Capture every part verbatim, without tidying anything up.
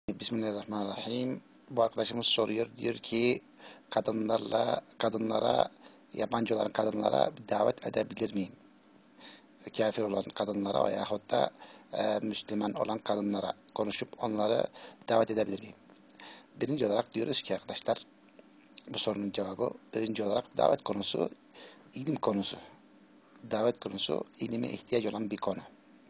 Bismillahirrahmanirrahim. Bu arkadaşımız soruyor. Diyor ki kadınlarla kadınlara yabancı olan kadınlara davet edebilir miyim? Kafir olan kadınlara veyahut da e, Müslüman olan kadınlara konuşup onları davet edebilir miyim? Birinci olarak diyoruz ki arkadaşlar bu sorunun cevabı birinci olarak davet konusu ilim konusu. Davet konusu ilime ihtiyaç olan bir konu.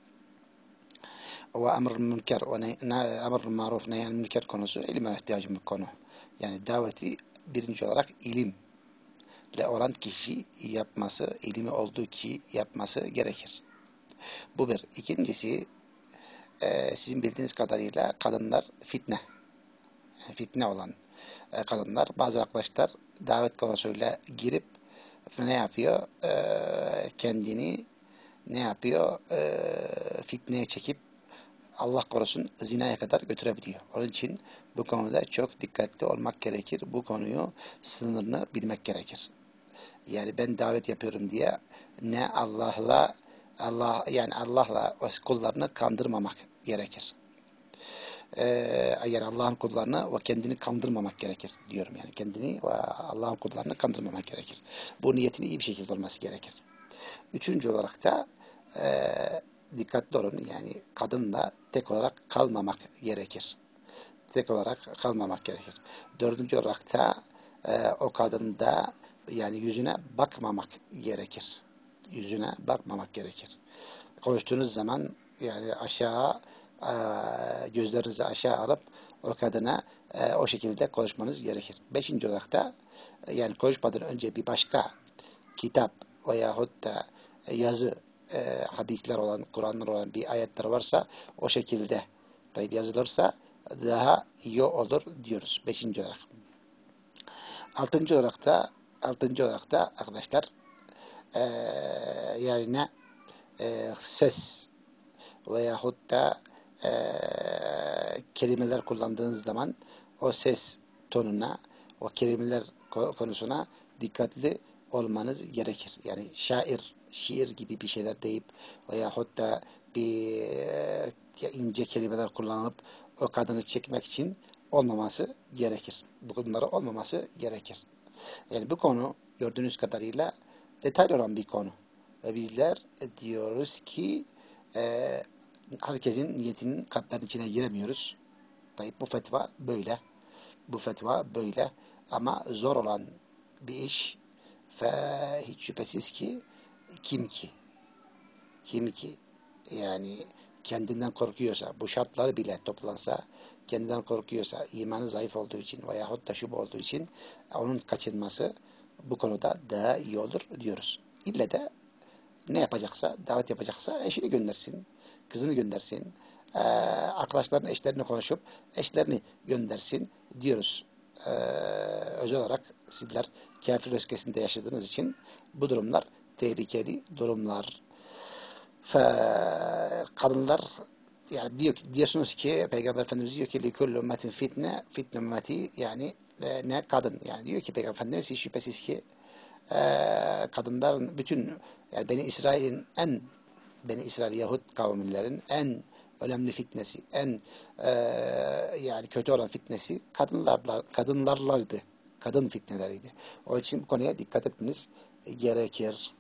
Ve emr münker ve emr maruf nehy münker konusu ilme ihtiyacı bir konu. Yani daveti birinci olarak ilimle olan kişi yapması, ilmi olduğu kişi yapması gerekir. Bu bir. İkincisi e, sizin bildiğiniz kadarıyla kadınlar fitne. Fitne olan e, kadınlar. Bazı arkadaşlar davet konusuyla girip ne yapıyor? E, kendini ne yapıyor? E, fitneye çekip Allah korusun zinaya kadar götürebiliyor. Onun için bu konuda çok dikkatli olmak gerekir. Bu konuyu sınırını bilmek gerekir. Yani ben davet yapıyorum diye ne Allah'la Allah yani Allah'la kullarını kandırmamak gerekir. Ee, yani Allah'ın kullarını ve kendini kandırmamak gerekir diyorum yani kendini ve Allah'ın kullarını kandırmamak gerekir. Bu niyetin iyi bir şekilde olması gerekir. Üçüncü olarak da e, dikkatli olun yani kadınla tek olarak kalmamak gerekir. Tek olarak kalmamak gerekir. Dördüncü olarak da e, o kadın da yani yüzüne bakmamak gerekir. Yüzüne bakmamak gerekir. Konuştuğunuz zaman yani aşağı e, gözlerinizi aşağı alıp o kadına e, o şekilde konuşmanız gerekir. Beşinci olarak da e, yani konuşmadan önce bir başka kitap veyahut da yazı e, hadisler olan, Kur'anlar olan bir ayetler varsa o şekilde tabi yazılırsa daha iyi olur diyoruz. Beşinci olarak. Altıncı olarak da altıncı olarak da arkadaşlar e, yani ne e, ses veyahut da e, kelimeler kullandığınız zaman o ses tonuna, o kelimeler konusuna dikkatli olmanız gerekir. Yani şair, şiir gibi bir şeyler deyip veyahut da bir e, ince kelimeler kullanıp o kadını çekmek için olmaması gerekir. Bunları olmaması gerekir. Yani bu konu gördüğünüz kadarıyla detaylı olan bir konu. Ve bizler diyoruz ki e, herkesin niyetinin kalplerinin içine giremiyoruz. Tabii bu fetva böyle. Bu fetva böyle. Ama zor olan bir iş ve hiç şüphesiz ki kim ki? Kim ki? Yani kendinden korkuyorsa, bu şartlar bile toplansa, kendinden korkuyorsa, imanı zayıf olduğu için veyahut da şüphe olduğu için onun kaçınması bu konuda daha iyi olur diyoruz. İlle de ne yapacaksa, davet yapacaksa eşini göndersin, kızını göndersin, ee, arkadaşlarının eşlerini konuşup eşlerini göndersin diyoruz. Ee, özel olarak sizler kafir ülkesinde yaşadığınız için bu durumlar tehlikeli durumlar. Fe, kadınlar yani biliyor, biliyorsunuz ki Peygamber Efendimiz diyor ki likullu ümmetin fitne, fitne ümmeti yani e, ne kadın yani diyor ki Peygamber Efendimiz hiç şüphesiz ki e, kadınların bütün yani Beni İsrail'in en Beni İsrail Yahud kavimlerin en önemli fitnesi, en e, yani kötü olan fitnesi kadınlarla kadınlarlardı. Kadın fitneleriydi. O için bu konuya dikkat etmeniz gerekir.